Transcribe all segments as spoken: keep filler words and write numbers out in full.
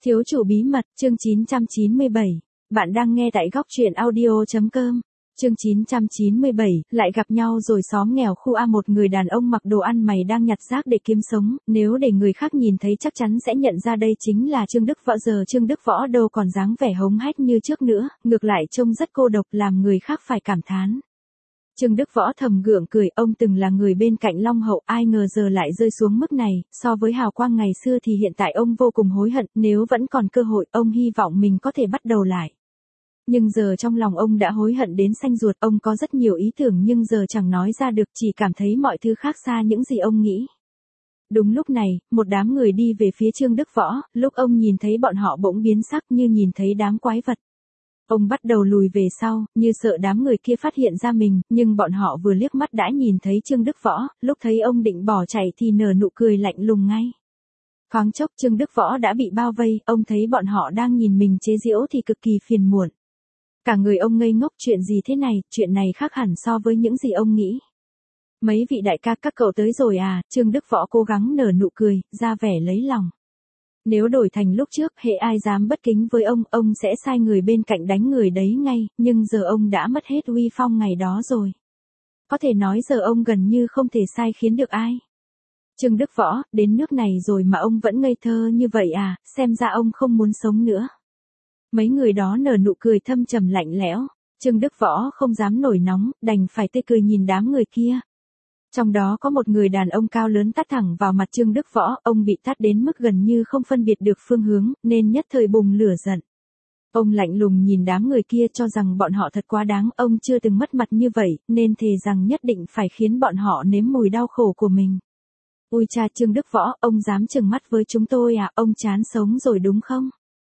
Thiếu chủ bí mật, chương chín trăm chín mươi bảy. Bạn đang nghe tại góc truyện audio chấm com. Chương chín trăm chín mươi bảy, lại gặp nhau rồi. Xóm nghèo khu A, một người đàn ông mặc đồ ăn mày đang nhặt rác để kiếm sống, nếu để người khác nhìn thấy chắc chắn sẽ nhận ra đây chính là Trương Đức Võ. Giờ Trương Đức Võ đâu còn dáng vẻ hống hách như trước nữa, ngược lại trông rất cô độc làm người khác phải cảm thán. Trương Đức Võ thầm gượng cười, ông từng là người bên cạnh Long Hậu, ai ngờ giờ lại rơi xuống mức này, so với hào quang ngày xưa thì hiện tại ông vô cùng hối hận, nếu vẫn còn cơ hội, ông hy vọng mình có thể bắt đầu lại. Nhưng giờ trong lòng ông đã hối hận đến xanh ruột, ông có rất nhiều ý tưởng nhưng giờ chẳng nói ra được, chỉ cảm thấy mọi thứ khác xa những gì ông nghĩ. Đúng lúc này, một đám người đi về phía Trương Đức Võ, lúc ông nhìn thấy bọn họ bỗng biến sắc như nhìn thấy đám quái vật. Ông bắt đầu lùi về sau, như sợ đám người kia phát hiện ra mình, nhưng bọn họ vừa liếc mắt đã nhìn thấy Trương Đức Võ, lúc thấy ông định bỏ chạy thì nở nụ cười lạnh lùng ngay. Thoáng chốc Trương Đức Võ đã bị bao vây, ông thấy bọn họ đang nhìn mình chế giễu thì cực kỳ phiền muộn. Cả người ông ngây ngốc, chuyện gì thế này, chuyện này khác hẳn so với những gì ông nghĩ. Mấy vị đại ca các cậu tới rồi à, Trương Đức Võ cố gắng nở nụ cười, ra vẻ lấy lòng. Nếu đổi thành lúc trước, hễ ai dám bất kính với ông, ông sẽ sai người bên cạnh đánh người đấy ngay, nhưng giờ ông đã mất hết uy phong ngày đó rồi. Có thể nói giờ ông gần như không thể sai khiến được ai. Trương Đức Võ, đến nước này rồi mà ông vẫn ngây thơ như vậy à, xem ra ông không muốn sống nữa. Mấy người đó nở nụ cười thâm trầm lạnh lẽo, Trương Đức Võ không dám nổi nóng, đành phải tươi cười nhìn đám người kia. Trong đó có một người đàn ông cao lớn tát thẳng vào mặt Trương Đức Võ, ông bị tát đến mức gần như không phân biệt được phương hướng, nên nhất thời bùng lửa giận. Ông lạnh lùng nhìn đám người kia cho rằng bọn họ thật quá đáng, ông chưa từng mất mặt như vậy, nên thề rằng nhất định phải khiến bọn họ nếm mùi đau khổ của mình. Ui cha, Trương Đức Võ, ông dám trừng mắt với chúng tôi à, ông chán sống rồi đúng không?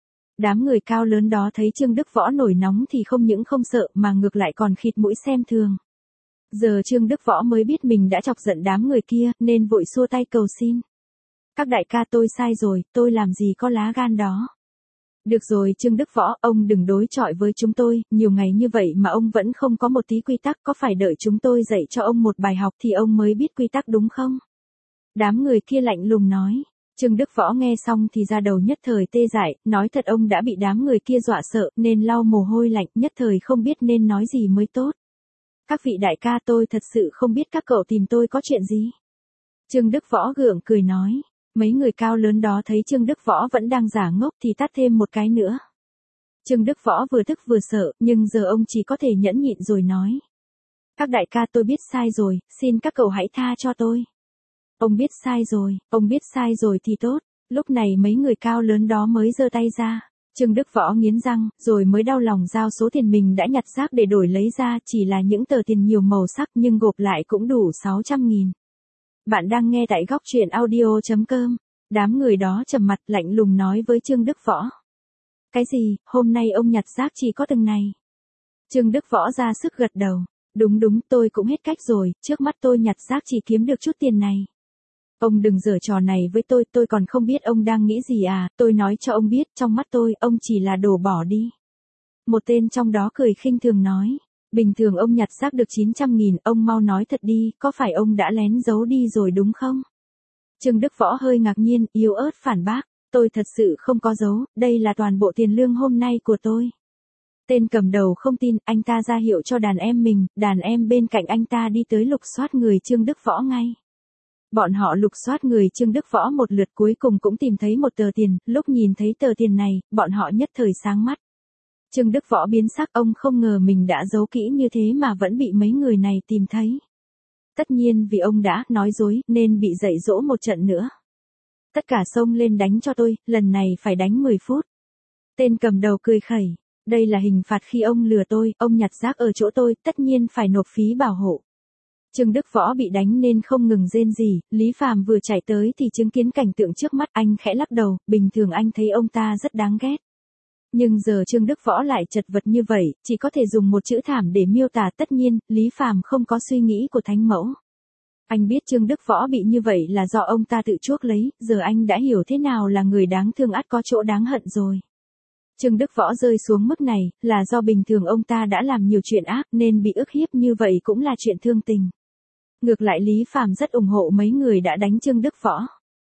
Đám người cao lớn đó thấy Trương Đức Võ nổi nóng thì không những không sợ mà ngược lại còn khịt mũi xem thường. Giờ Trương Đức Võ mới biết mình đã chọc giận đám người kia, nên vội xua tay cầu xin. Các đại ca, tôi sai rồi, tôi làm gì có lá gan đó. Được rồi Trương Đức Võ, ông đừng đối chọi với chúng tôi, nhiều ngày như vậy mà ông vẫn không có một tí quy tắc, có phải đợi chúng tôi dạy cho ông một bài học thì ông mới biết quy tắc đúng không? Đám người kia lạnh lùng nói. Trương Đức Võ nghe xong thì ra đầu nhất thời tê dại, nói thật ông đã bị đám người kia dọa sợ nên lau mồ hôi lạnh, nhất thời không biết nên nói gì mới tốt. Các vị đại ca, tôi thật sự không biết các cậu tìm tôi có chuyện gì. Trương Đức Võ gượng cười nói. Mấy người cao lớn đó thấy Trương Đức Võ vẫn đang giả ngốc thì tát thêm một cái nữa. Trương Đức Võ vừa tức vừa sợ, nhưng giờ ông chỉ có thể nhẫn nhịn rồi nói. Các đại ca, tôi biết sai rồi, xin các cậu hãy tha cho tôi. Ông biết sai rồi, ông biết sai rồi thì tốt. Lúc này mấy người cao lớn đó mới giơ tay ra. Trương Đức Võ nghiến răng, rồi mới đau lòng giao số tiền mình đã nhặt rác để đổi lấy ra, chỉ là những tờ tiền nhiều màu sắc nhưng gộp lại cũng đủ sáu trăm nghìn. Bạn đang nghe tại góc truyện audio chấm com. Đám người đó trầm mặt lạnh lùng nói với Trương Đức Võ. Cái gì, hôm nay ông nhặt rác chỉ có từng này? Trương Đức Võ ra sức gật đầu. Đúng đúng, tôi cũng hết cách rồi, trước mắt tôi nhặt rác chỉ kiếm được chút tiền này. Ông đừng giở trò này với tôi, tôi còn không biết ông đang nghĩ gì à, tôi nói cho ông biết, trong mắt tôi, ông chỉ là đồ bỏ đi. Một tên trong đó cười khinh thường nói, bình thường ông nhặt rác được chín trăm nghìn, ông mau nói thật đi, có phải ông đã lén giấu đi rồi đúng không? Trương Đức Võ hơi ngạc nhiên, yếu ớt phản bác, tôi thật sự không có giấu, đây là toàn bộ tiền lương hôm nay của tôi. Tên cầm đầu không tin, anh ta ra hiệu cho đàn em mình, đàn em bên cạnh anh ta đi tới lục soát người Trương Đức Võ ngay. Bọn họ lục soát người Trương Đức Võ một lượt cuối cùng cũng tìm thấy một tờ tiền, lúc nhìn thấy tờ tiền này, bọn họ nhất thời sáng mắt. Trương Đức Võ biến sắc, ông không ngờ mình đã giấu kỹ như thế mà vẫn bị mấy người này tìm thấy. Tất nhiên vì ông đã nói dối nên bị dạy dỗ một trận nữa. Tất cả xông lên đánh cho tôi, lần này phải đánh mười phút. Tên cầm đầu cười khẩy, đây là hình phạt khi ông lừa tôi, ông nhặt rác ở chỗ tôi, tất nhiên phải nộp phí bảo hộ. Trương Đức Võ bị đánh nên không ngừng rên rỉ, Lý Phàm vừa chạy tới thì chứng kiến cảnh tượng trước mắt, anh khẽ lắc đầu, bình thường anh thấy ông ta rất đáng ghét. Nhưng giờ Trương Đức Võ lại chật vật như vậy, chỉ có thể dùng một chữ thảm để miêu tả, tất nhiên, Lý Phàm không có suy nghĩ của thánh mẫu. Anh biết Trương Đức Võ bị như vậy là do ông ta tự chuốc lấy, giờ anh đã hiểu thế nào là người đáng thương ắt có chỗ đáng hận rồi. Trương Đức Võ rơi xuống mức này, là do bình thường ông ta đã làm nhiều chuyện ác nên bị ức hiếp như vậy cũng là chuyện thương tình. Ngược lại Lý Phàm rất ủng hộ mấy người đã đánh Trương Đức Võ.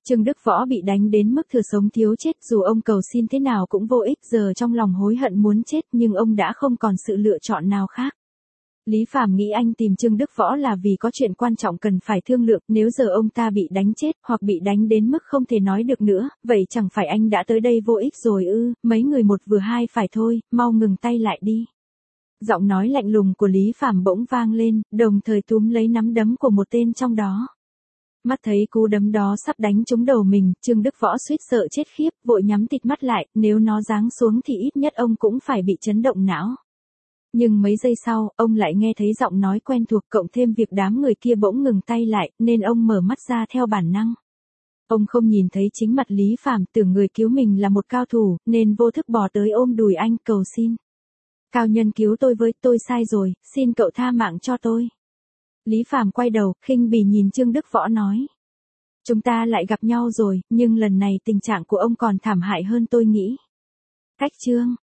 Trương Đức Võ bị đánh đến mức thừa sống thiếu chết, dù ông cầu xin thế nào cũng vô ích, giờ trong lòng hối hận muốn chết nhưng ông đã không còn sự lựa chọn nào khác. Lý Phàm nghĩ anh tìm Trương Đức Võ là vì có chuyện quan trọng cần phải thương lượng, nếu giờ ông ta bị đánh chết, hoặc bị đánh đến mức không thể nói được nữa, vậy chẳng phải anh đã tới đây vô ích rồi ư, mấy người một vừa hai phải thôi, mau ngừng tay lại đi. Giọng nói lạnh lùng của Lý Phàm bỗng vang lên, đồng thời túm lấy nắm đấm của một tên trong đó. Mắt thấy cú đấm đó sắp đánh trúng đầu mình, Trương Đức Võ suýt sợ chết khiếp, vội nhắm tịt mắt lại, nếu nó giáng xuống thì ít nhất ông cũng phải bị chấn động não. Nhưng mấy giây sau, ông lại nghe thấy giọng nói quen thuộc, cộng thêm việc đám người kia bỗng ngừng tay lại, nên ông mở mắt ra theo bản năng. Ông không nhìn thấy chính mặt Lý Phàm, tưởng người cứu mình là một cao thủ, nên vô thức bò tới ôm đùi anh cầu xin. Cao nhân cứu tôi với, tôi sai rồi, xin cậu tha mạng cho tôi. Lý Phàm quay đầu, khinh bỉ nhìn Trương Đức Võ nói. Chúng ta lại gặp nhau rồi, nhưng lần này tình trạng của ông còn thảm hại hơn tôi nghĩ. Cách chương